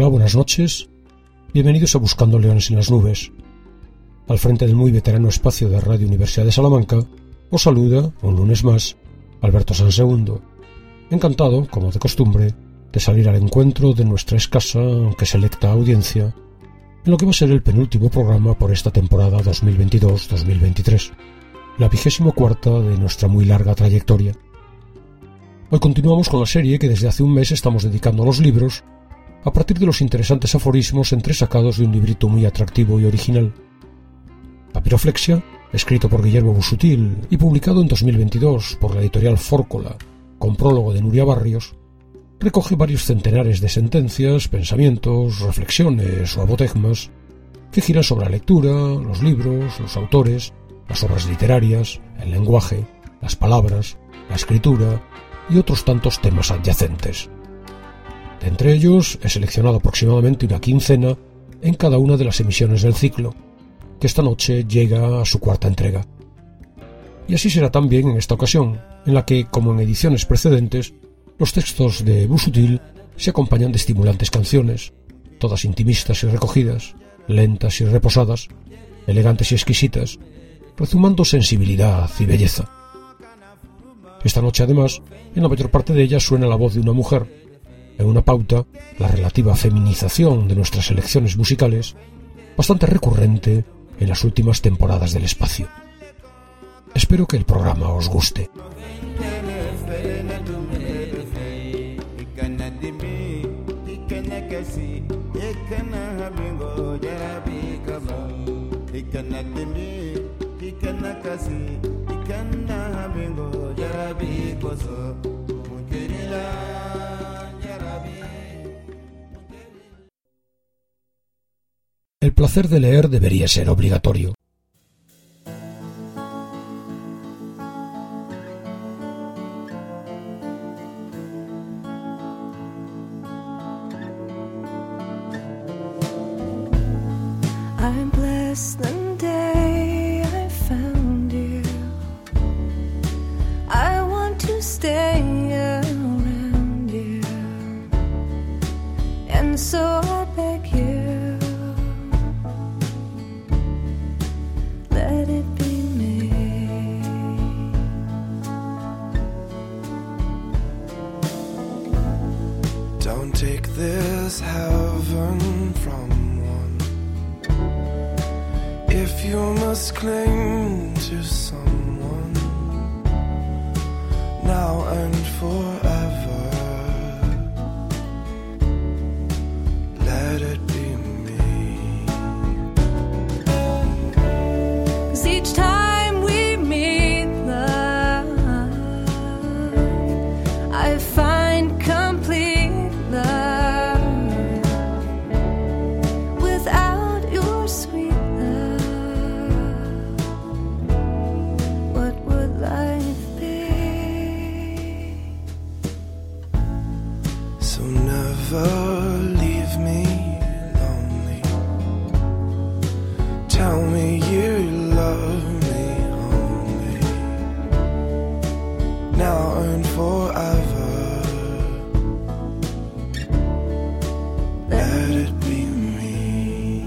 buenas noches. Bienvenidos a Buscando Leones en las Nubes. Al frente del muy veterano espacio de Radio Universidad de Salamanca, os saluda, un lunes más, Alberto Sansegundo. Encantado, como de costumbre, de salir al encuentro de nuestra escasa, aunque selecta audiencia, en lo que va a ser el penúltimo programa por esta temporada 2022-2023, la 24ª de nuestra muy larga trayectoria. Hoy continuamos con la serie que desde hace un mes estamos dedicando a los libros, a partir de los interesantes aforismos entresacados de un librito muy atractivo y original. Papiroflexia, escrito por Guillermo Busuttil y publicado en 2022 por la editorial Fórcola, con prólogo de Nuria Barrios, recoge varios centenares de sentencias, pensamientos, reflexiones o apotegmas que giran sobre la lectura, los libros, los autores, las obras literarias, el lenguaje, las palabras, la escritura y otros tantos temas adyacentes. De entre ellos he seleccionado aproximadamente una quincena en cada una de las emisiones del ciclo, que esta noche llega a su cuarta entrega. Y así será también en esta ocasión, en la que, como en ediciones precedentes, los textos de Busuttil se acompañan de estimulantes canciones, todas intimistas y recogidas, lentas y reposadas, elegantes y exquisitas, rezumando sensibilidad y belleza. Esta noche, además, en la mayor parte de ellas suena la voz de una mujer, en una pauta, la relativa feminización de nuestras selecciones musicales, bastante recurrente en las últimas temporadas del espacio. Espero que el programa os guste. El placer de leer debería ser obligatorio. I'm blessed the day I found you. I want to stay around you, and so I beg you, let it be me. Don't take this heaven from if you must cling to someone now and forever, let it be me. 'Cause each time we meet, love, I find complete love without your sweet. Never leave me lonely. Tell me you love me only, now and forever. Let it be me.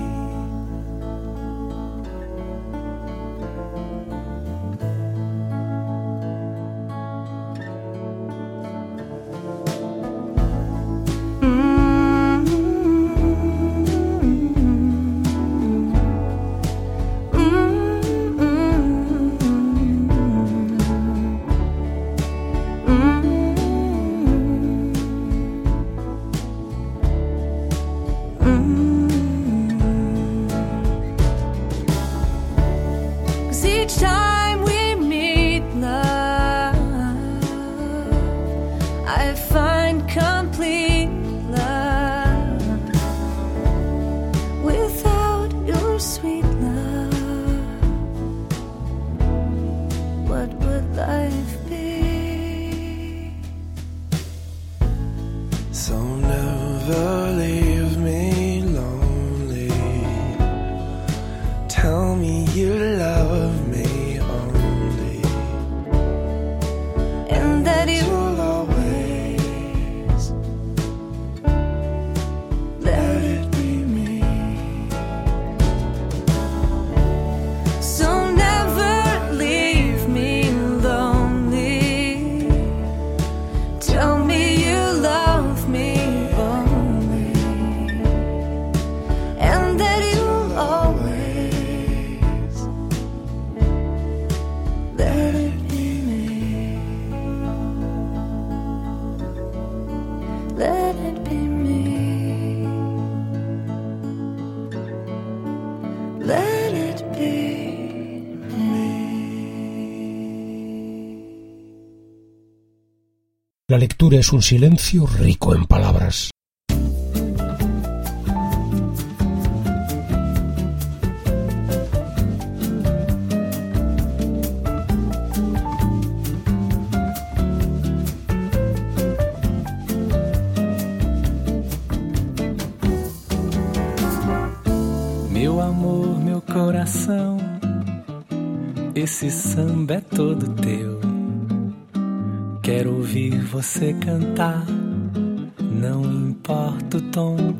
Let let it be. La lectura es un silencio rico en palabras. Meu amor, meu coração, esse samba é todo teu. Quero ouvir você cantar, não importa o tom.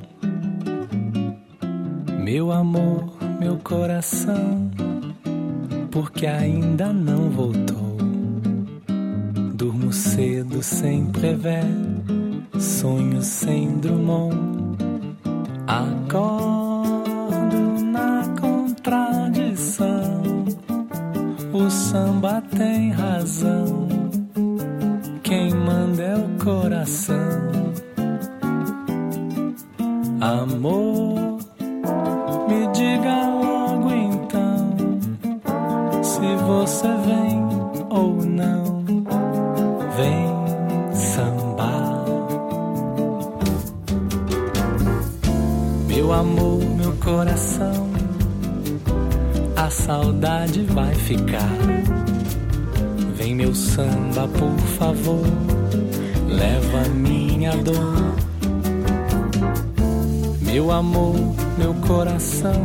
Meu amor, meu coração, porque ainda não voltou. Durmo cedo sem prever, sonho sem Drummond. Acordo na contradição, o samba tem razão. Quem manda é o coração. Amor, me diga logo então, se você vem ou não. Vem sambar. Meu amor, meu coração, a saudade vai ficar. Vem meu samba, por favor, leva minha dor. Meu amor, meu coração,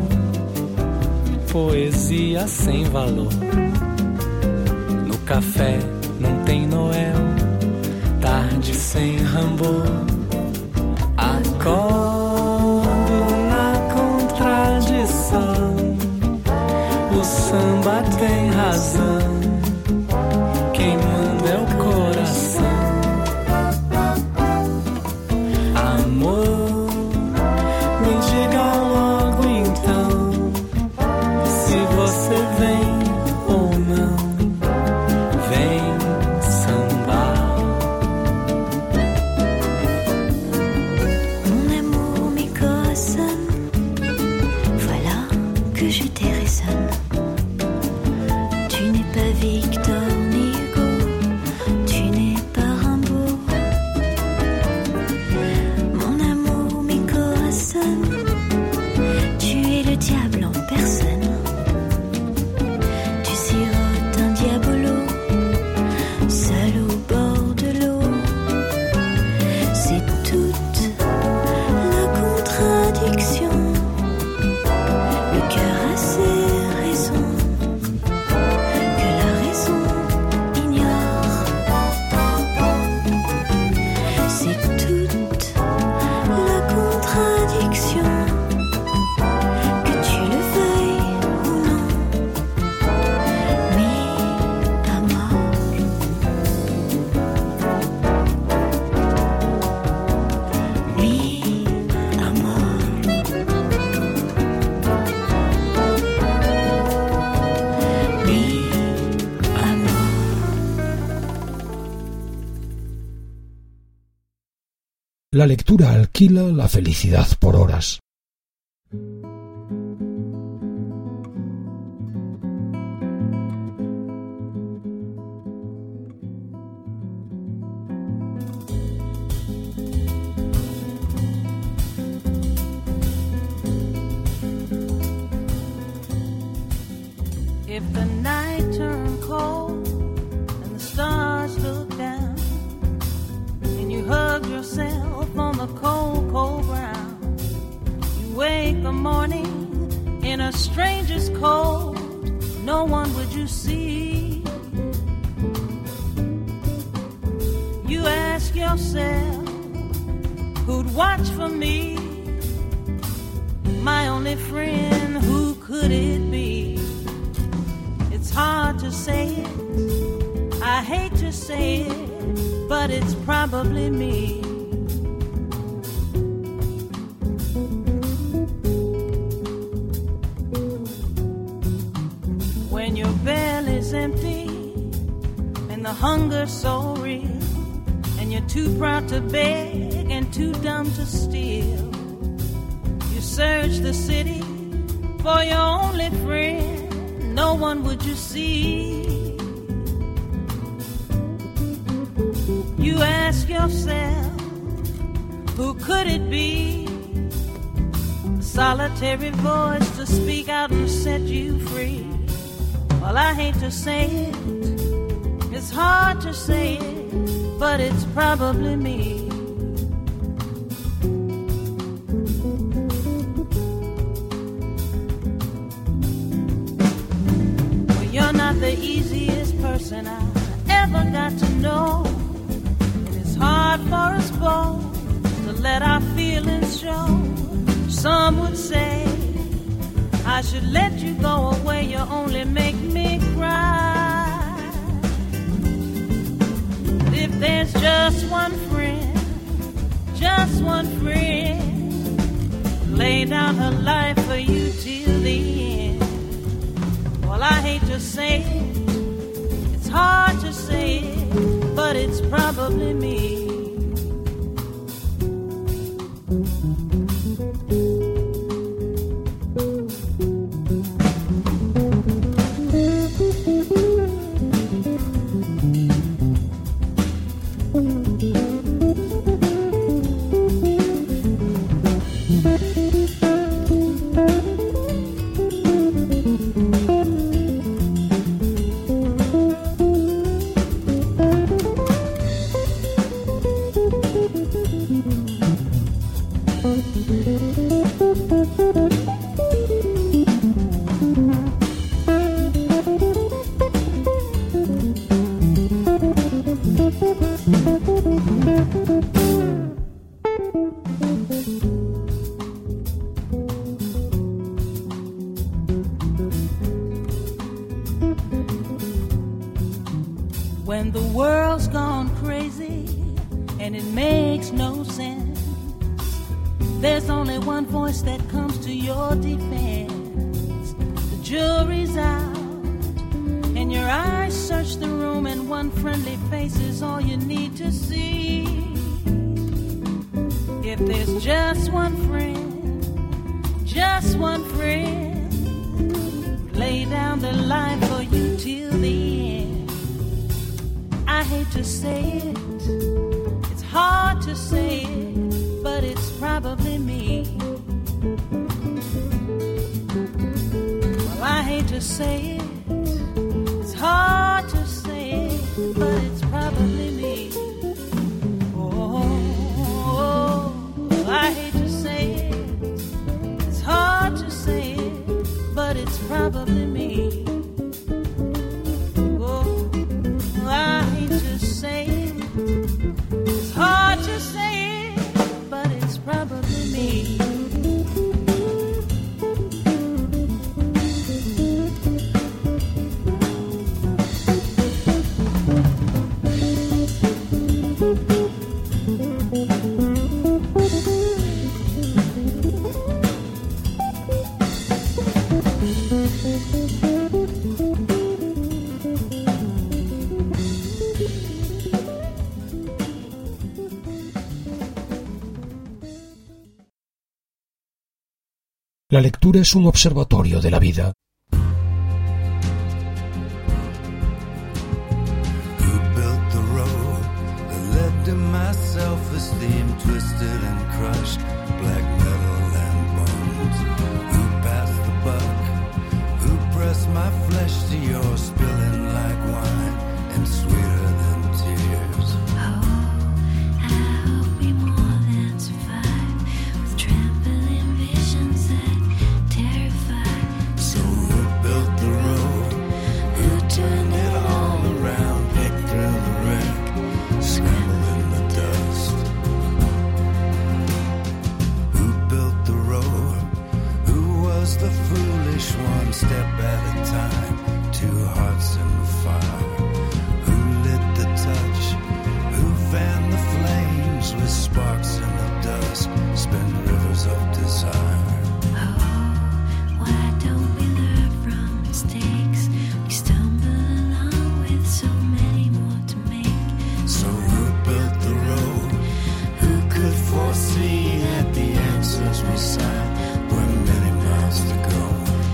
poesia sem valor. No café não tem Noel, tarde sem Rambo. Acordo na contradição, o samba tem razão. Quem manda é o coração. Amor, me diga logo então, se você vem ou não. Vem sambar. Mon amour, mes corazones, voilà que je te résonne. Tu n'es pas Victor ni Hugo, tu n'es pas Rimbaud. Mon amour, mes corazones, tu es le diable en personne. Tu sirotes un diabolo, seul au bord de l'eau. C'est toute la contradiction. Le cœur a ses raisons que la raison ignore. C'est toute la contradiction, que tu le veuilles ou non. Mi amor, mi amor, mi amor. La lectura alquila la felicidad por horas. If the night turned cold and the stars looked down, and you hugged yourself on the cold, cold ground, you wake the morning in a stranger's cold, no one would you see. You ask yourself, who'd watch for me? My only friend, who could it be? It's hard to say it, I hate to say it, but it's probably me. When your belly's empty and the hunger's so real, and you're too proud to beg and too dumb to steal, you search the city for your only friend, no one would you see. You ask yourself, who could it be? A solitary voice to speak out and set you free. Well, I hate to say it, it's hard to say it, but it's probably me. Well, you're not the easiest person I ever got to know. And it's hard for us both to let our feelings show. Some would say I should let you go away, you only make me cry. But if there's just one friend, lay down her life for you till the end. Well, I hate to say it, it's hard to say it, but it's probably me. When the world's gone crazy and it makes no sense, there's only one voice that comes to your defense. The jury's out and your eyes search the room, and one friendly face is all you need to see. If there's just one friend, lay down the line for you till the end. I hate to say it, it's hard to say it, but it's probably me. Well, I hate to say it, it's hard to say it, but it's probably me. Oh, I hate to say it, it's hard to say it, but it's probably me. La lectura es un observatorio de la vida. See at the answers we signed were many miles to go.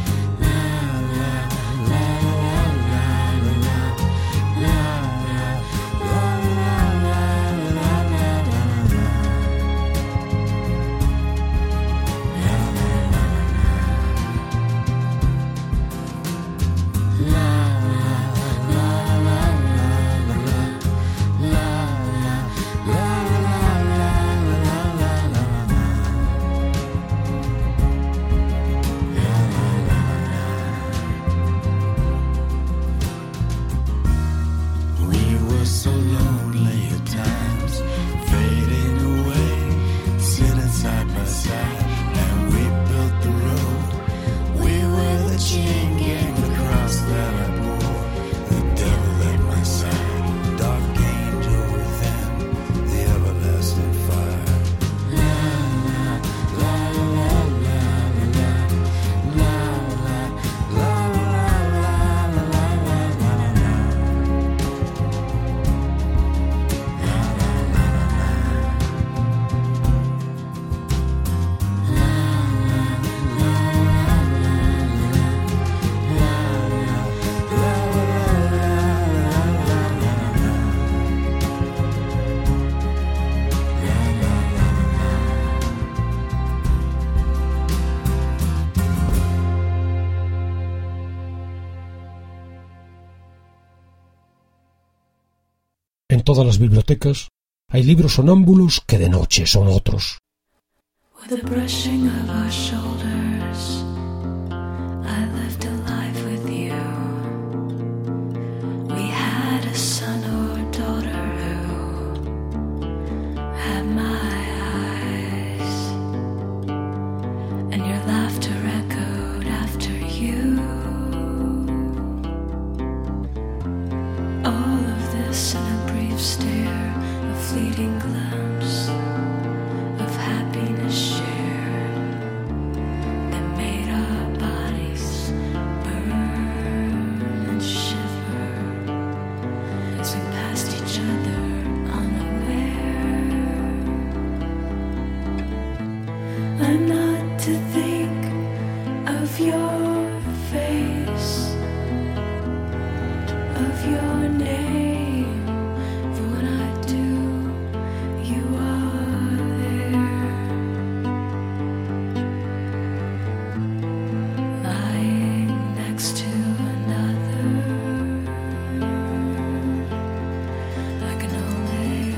todas las bibliotecas, hay libros sonámbulos que de noche son otros. With the brushing of our shoulders, I lived a life with you. We had a son or daughter who had my eyes, and your laughter echoed after you. All of this in a brief stare, a fleeting glimpse of happiness shared that made our bodies burn and shiver as we passed each other unaware. I'm not to think of your face, of your name, for when I do, you are there, lying next to another. I can only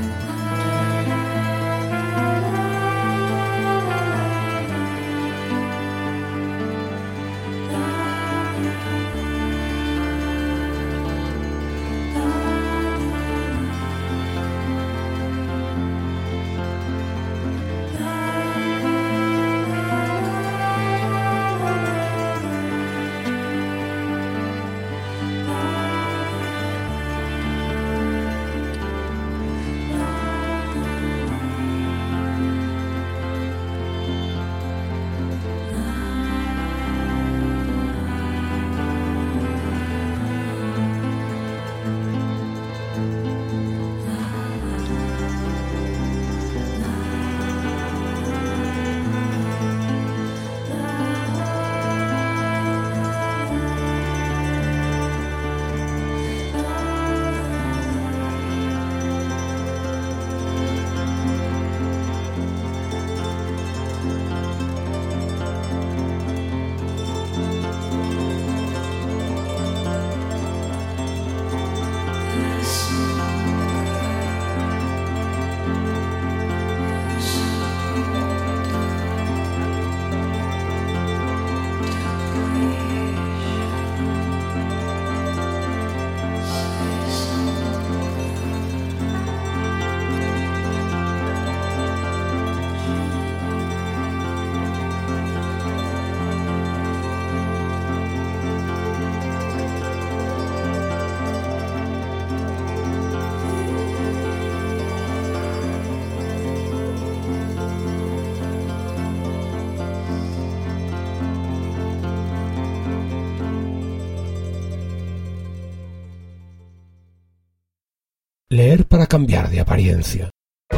Leer para cambiar de apariencia.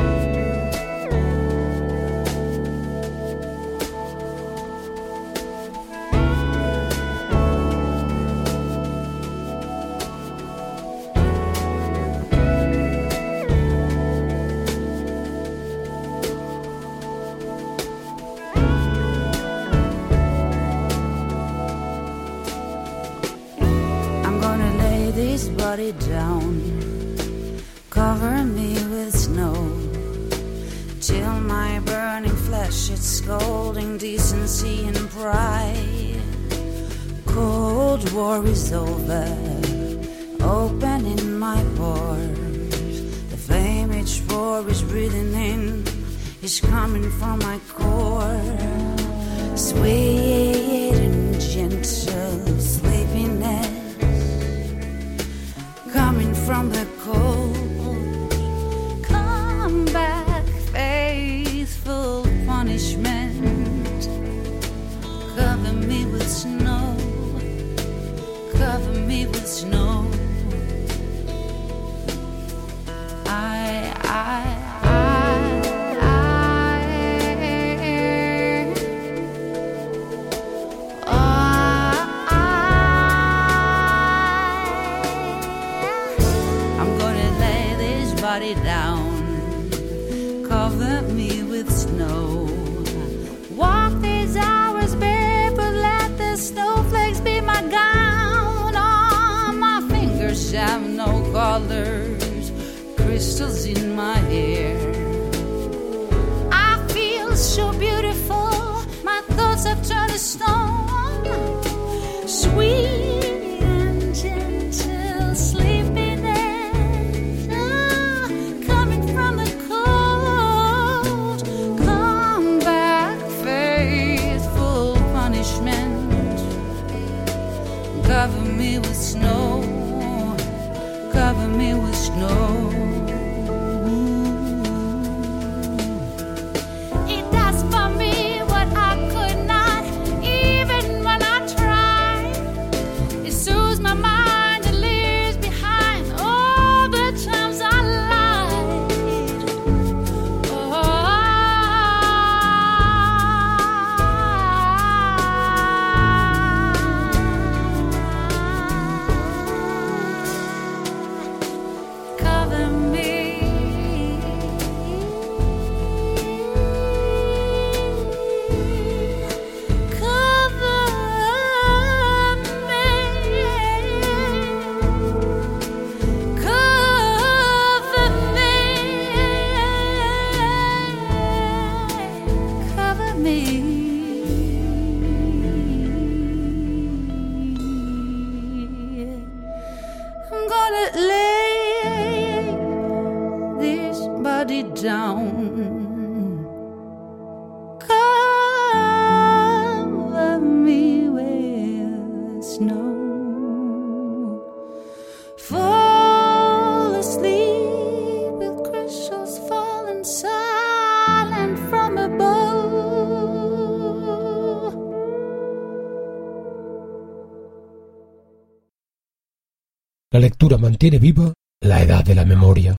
I'm gonna lay this body down, cover me with snow, till my burning flesh it's scalding decency and pride. Cold war is over, opening my pores. The flame each roar is breathing in is coming from my core. Sweet and gentle sleepiness coming from the cold. Come back, faithful punishment. Cover me with snow. Cover me with snow. Down, cover me with snow. Walk these hours barefoot, let the snowflakes be my gown. On my fingers have no colors, crystal crystals in my hair. I feel so beautiful, my thoughts have turned to stone. Sweet and gentle sleepiness, coming from the cold. Come back, faithful punishment. Cover me with snow, cover me with snow. It does for me what I could not, even when I tried. It soothes my mind and leaves behind all the times I lied. Cover me. I'm gonna lay this body down. Cover me with snow. Fall asleep with crystals falling silent from above. La lectura mantiene viva la edad de la memoria.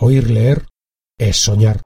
Oír leer es soñar.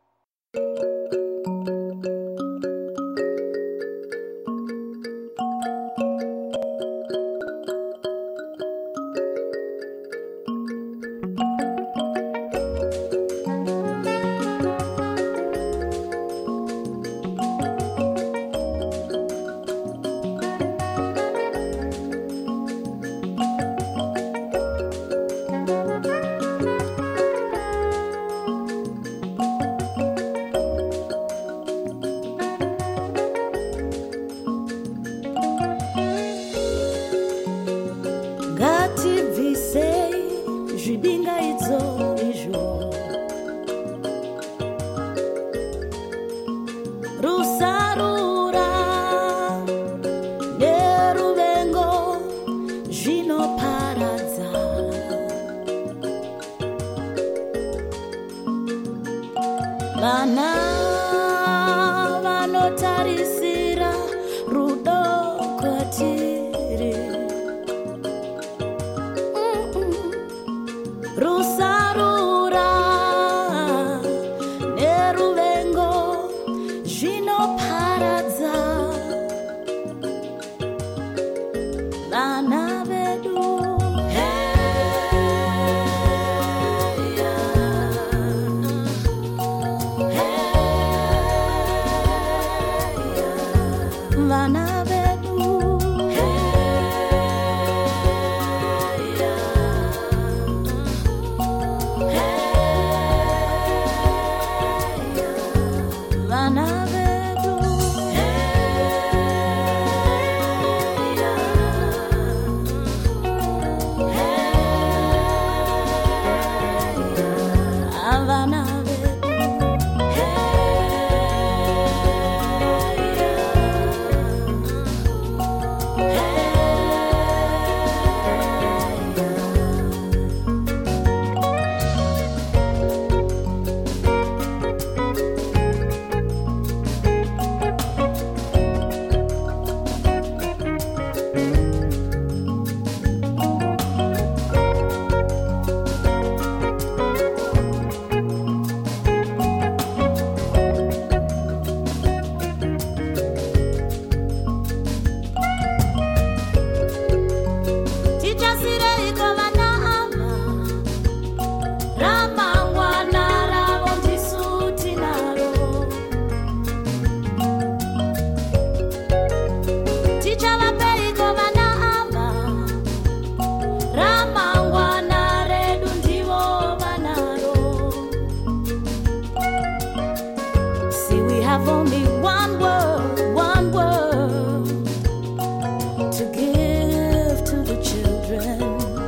Vana vanotarisira rudo kwatiri, rusarura neruvengo zvinoparadza vana vedu. Vana vedu, vana vedu, vana only one word to give to the children.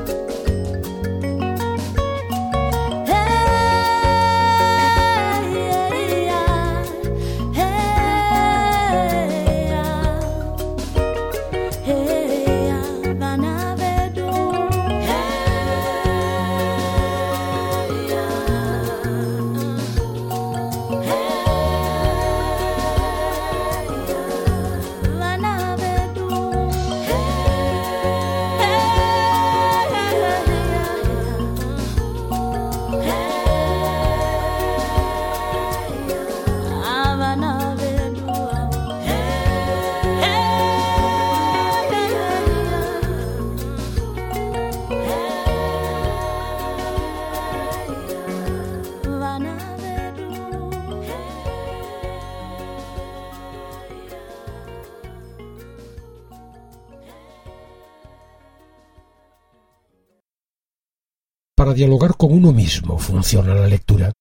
Para dialogar con uno mismo funciona la lectura.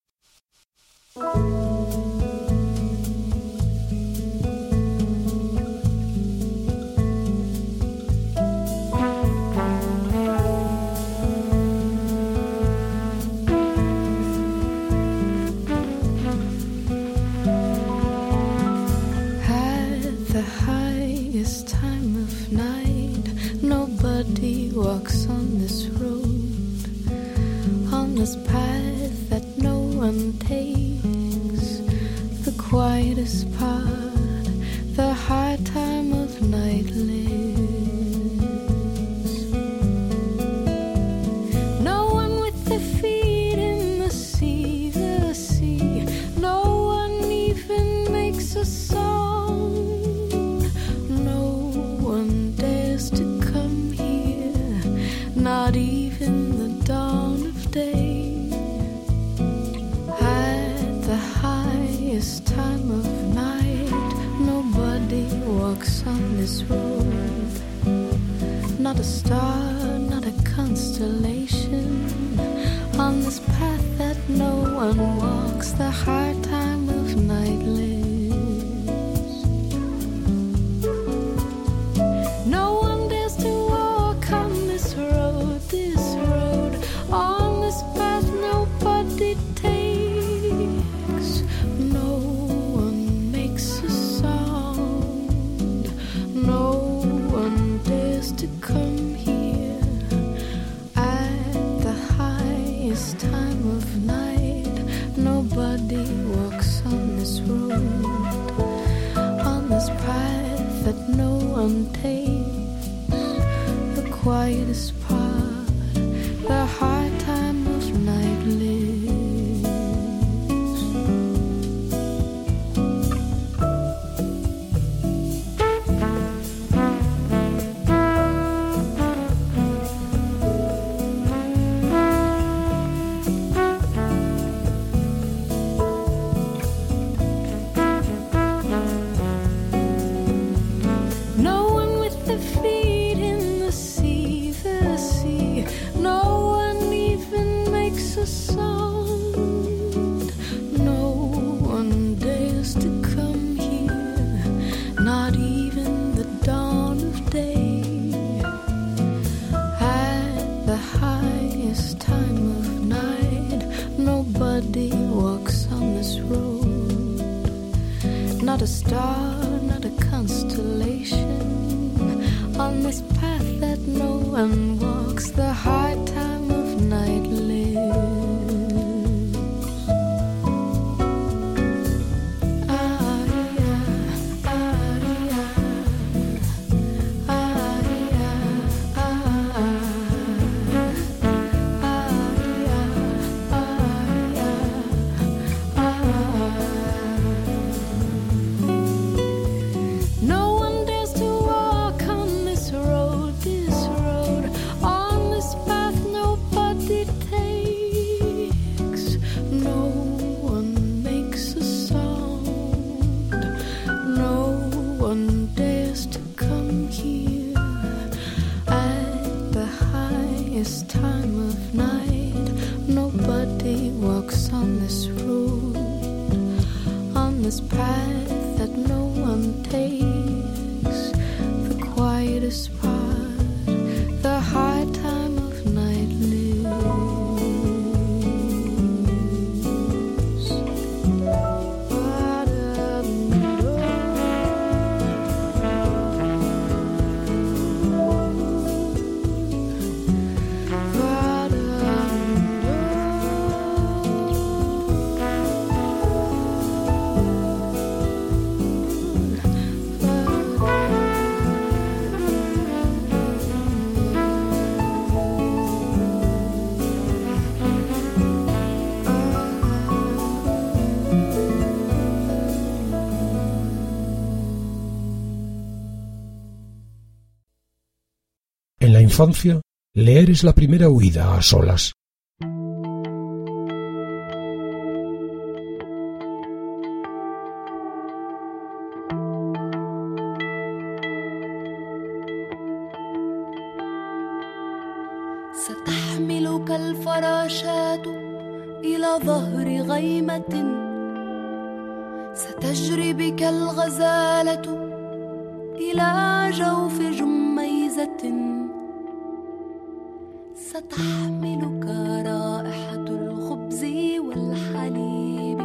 At the highest time of night, nobody walks on this road, on this path that no one takes, the quietest part, the high time of night lives. No one with their feet in the sea not even the dawn of day. At the highest time of night, nobody walks on this road. Not a star, not a constellation, on this path that no one walks, the hard time of night lives. No one dares to walk on this road, on this path nobody takes. No one makes a sound, no one dares to come here. At the highest time of night, nobody walks on this road, on this path that no one takes. The quietest part, the hard time of night lives. No one with their feet in the sea, no one even makes a sound. No one dares to come here, not even the dawn of day. At the highest time of night, nobody walks on this road. Not a star, not a constellation, on this path that no one walks, the hard time of night lives. No one dares to walk on this road, on this path nobody takes. No one makes a sound, no one dares to come here. At the highest time of night, nobody walks on this road, on this path that no one takes. The quietest part, the hard time of night lives. En la infancia, leer es la primera huida a solas. ستحملك الفراشات إلى ظهر غيمة، ستجري بك الغزالة إلى جوف جميزة، ستحملك رائحة الخبز والحليب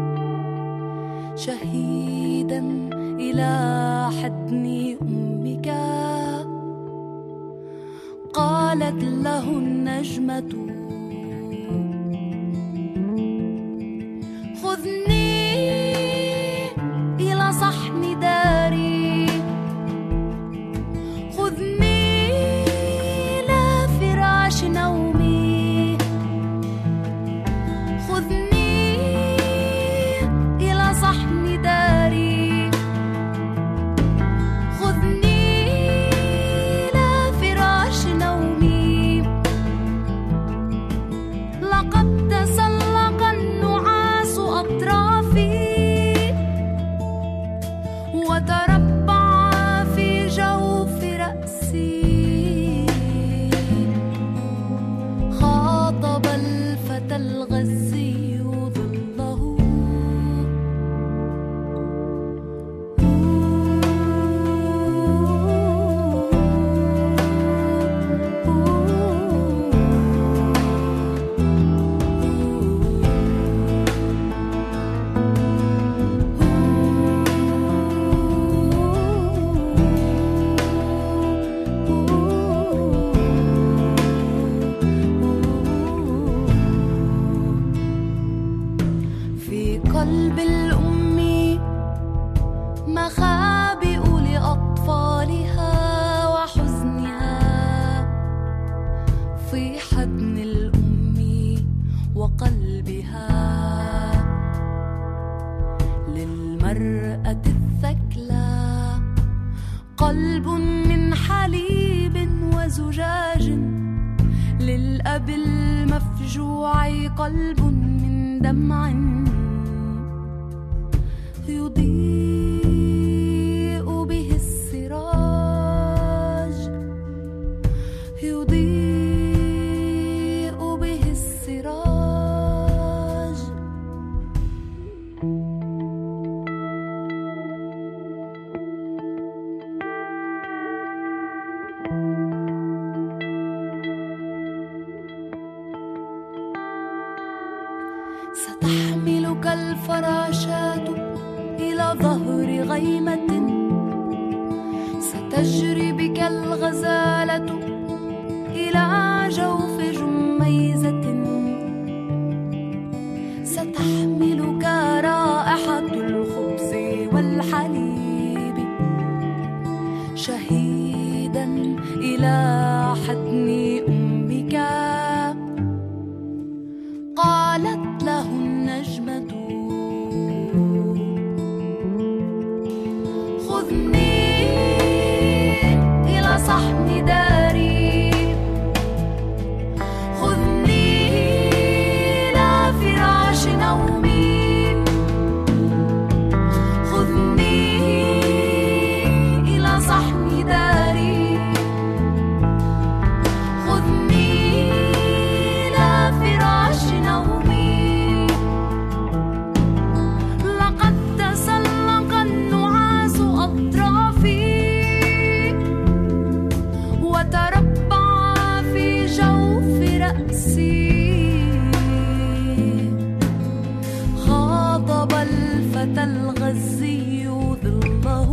شهيدا إلى حضن أمك. قالت له النجمة خذني إلى صحن داري، خذني إلى فراش نومي، خذني إلى صحن داري، خذني إلى فراش نومي. في حضن الأم وقلبها للمرأة الثكلى قلب من حليب وزجاج، للأب المفجوع قلب من دمع يضيء به السراج، يضيء به السراج. ستحملك الفراشات إلى ظهر غيمة، ستجري بك الغزالة إلى جوف جميزة، ستحملك رائحة الخبز والحليب شهيدا إلى حضن أمك. قالت له النجمة خذني إلى صحن داري، خذني إلى فراش نومي، خذني إلى صحن داري، خذني إلى فراش نومي. لقد تسلق النعاس أطرافي وتربع في جوف رأسي، خاطب الفتى الغزي ظله.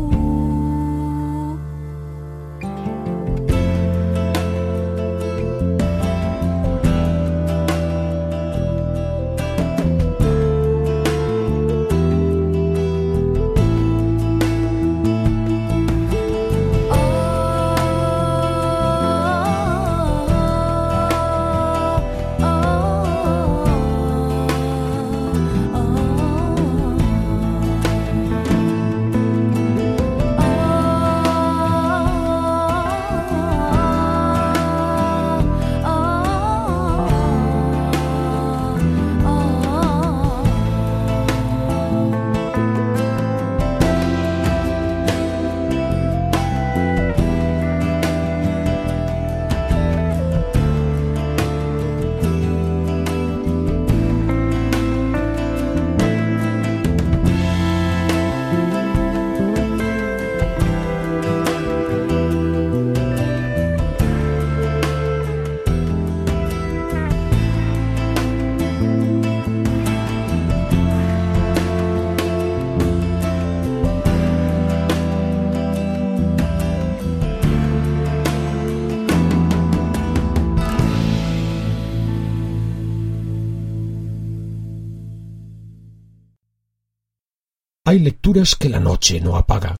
Hay lecturas que la noche no apaga.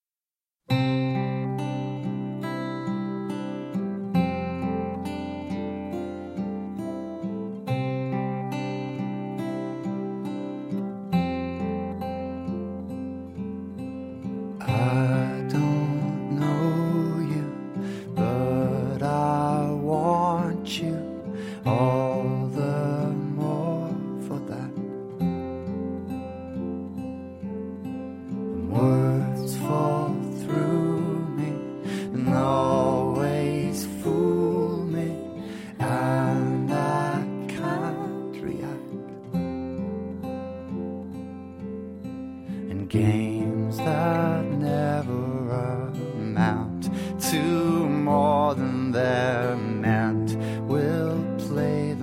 Games that never amount to more than they're meant, we'll play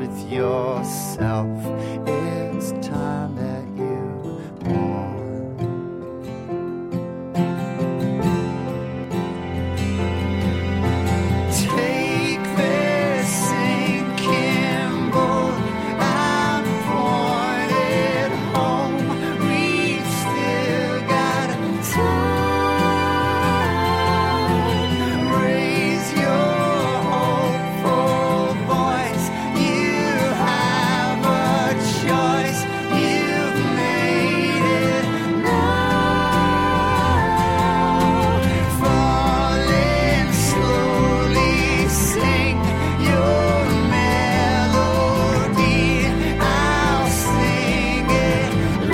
with yourself. It's time that you mourn. Take this sinking boat and point it home. We've still got time. Raise your hopeful voice. You have a choice. You've made it now. Falling slowly, sing your melody. I'll sing it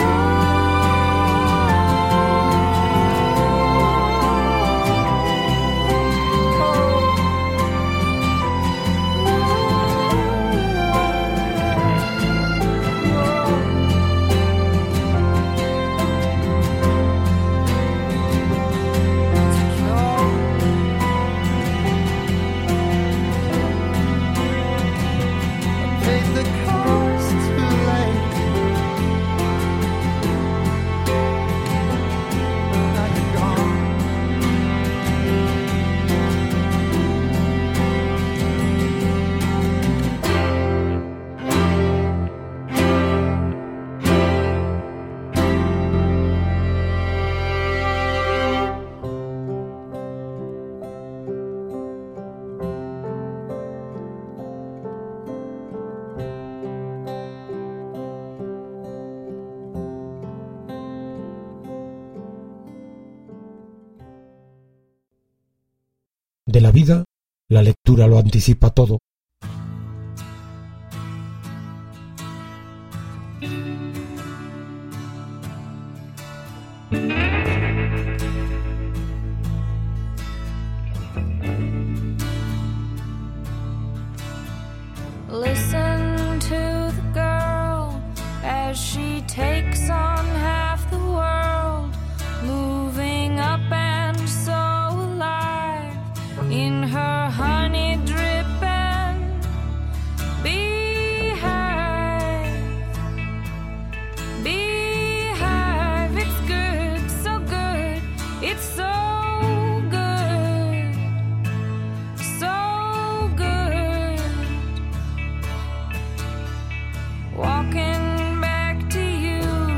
paid the cost too late. Now you're gone. De la vida, la lectura lo anticipa todo. Listen to the girl as she takes on half the world, moving up and so alive in her honey dripping beehive. Beehive, it's good, so good, it's so good, so good. Walking back to you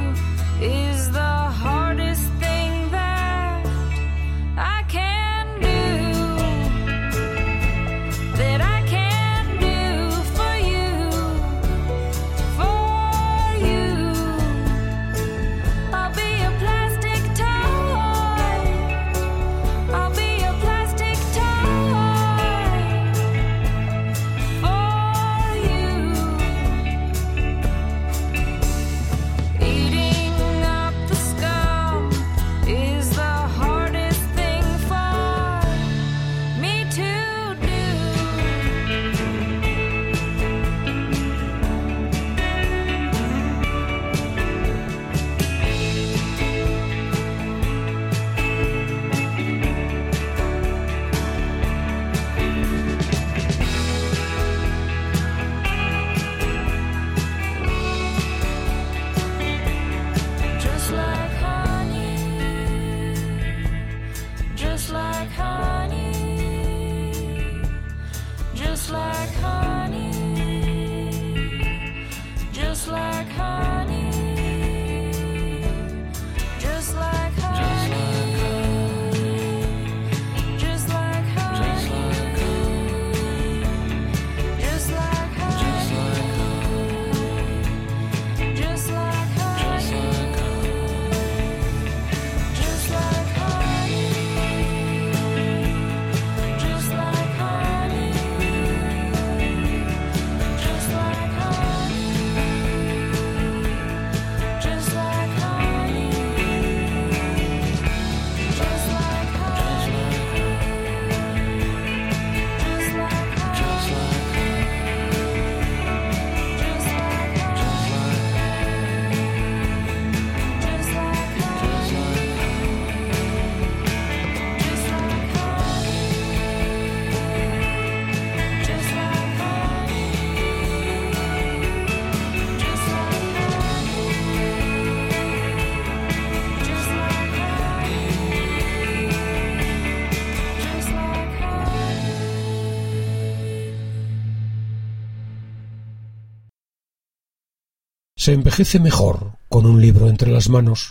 se envejece mejor con un libro entre las manos.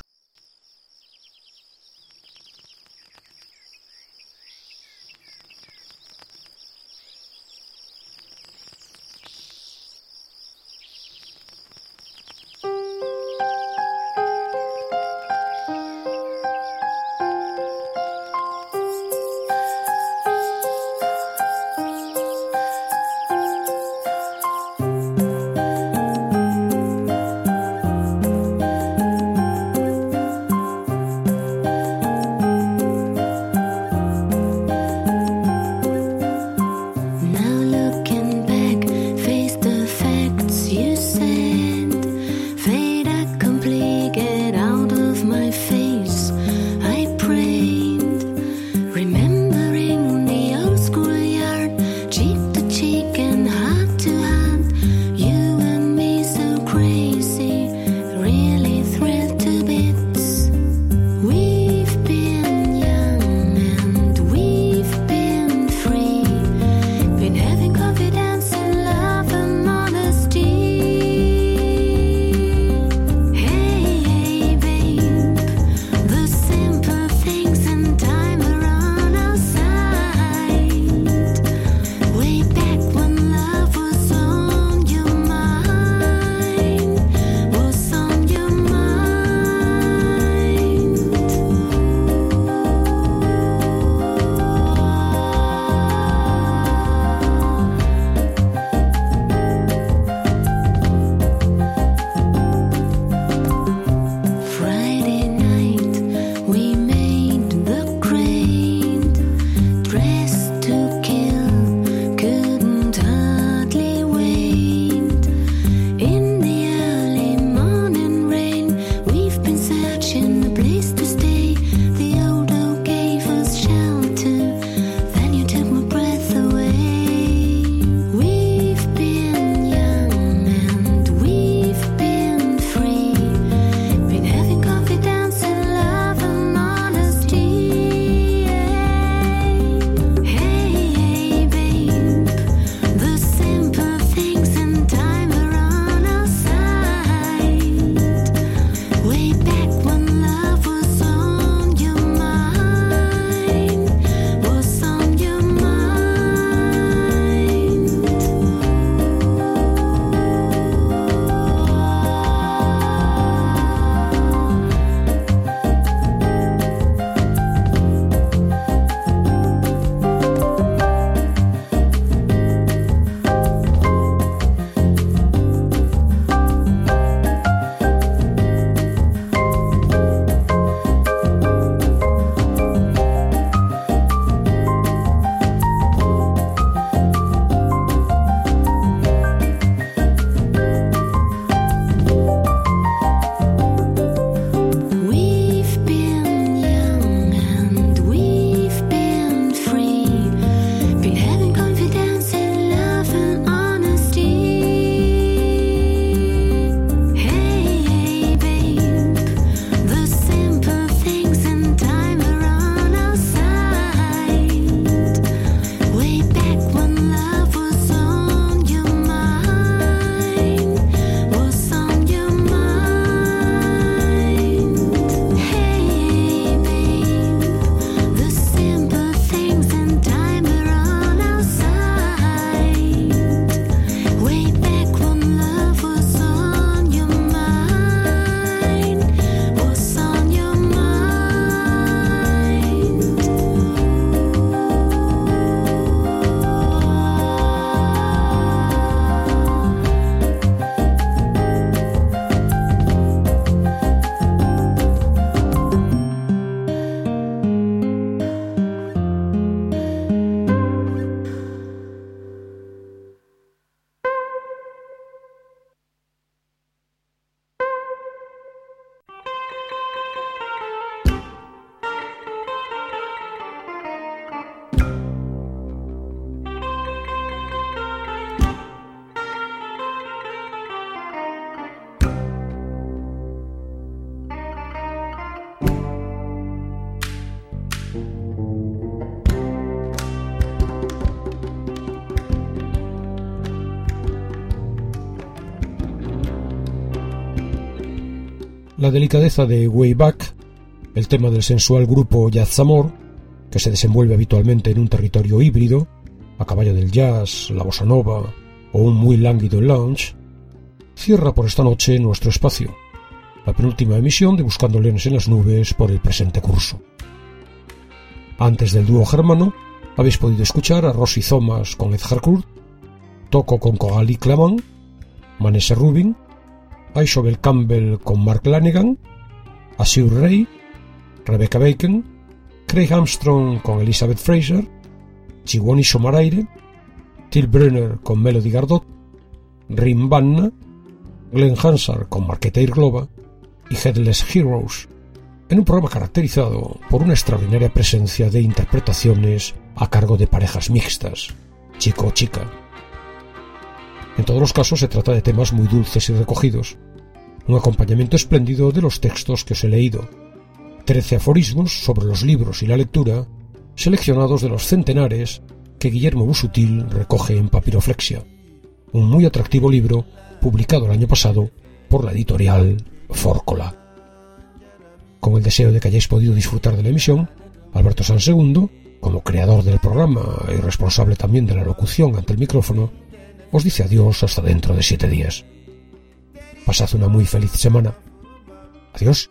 la delicadeza de Way Back, el tema del sensual grupo Jazz Amor, que se desenvuelve habitualmente en un territorio híbrido, a caballo del jazz, la bossa nova o un muy lánguido lounge, cierra por esta noche nuestro espacio, la penúltima emisión de Buscando Leones en las Nubes por el presente curso. Antes del dúo germano, habéis podido escuchar a Rosie Thomas con Ed Harcourt, Toco con Coralie Clement, Manessa Rubin, a Isobel Campbell con Mark Lanegan, a Sue Ray, Rebecca Bacon, Craig Armstrong con Elizabeth Fraser, Chiwoni Somaraire, Till Brunner con Melody Gardot, Rim Banna, Glenn Hansard con Marketeer Globa y Headless Heroes, en un programa caracterizado por una extraordinaria presencia de interpretaciones a cargo de parejas mixtas, chico o chica. En todos los casos se trata de temas muy dulces y recogidos, un acompañamiento espléndido de los textos que os he leído, 13 aforismos sobre los libros y la lectura, seleccionados de los centenares que Guillermo Busutil recoge en Papiroflexia, un muy atractivo libro publicado el año pasado por la editorial Fórcola. Con el deseo de que hayáis podido disfrutar de la emisión, Alberto Sanz II, como creador del programa y responsable también de la locución ante el micrófono, os dice adiós hasta dentro de 7 días. Pasad una muy feliz semana. Adiós.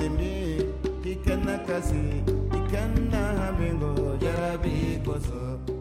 Ikana kasi, ikana bingo, jarabi koso.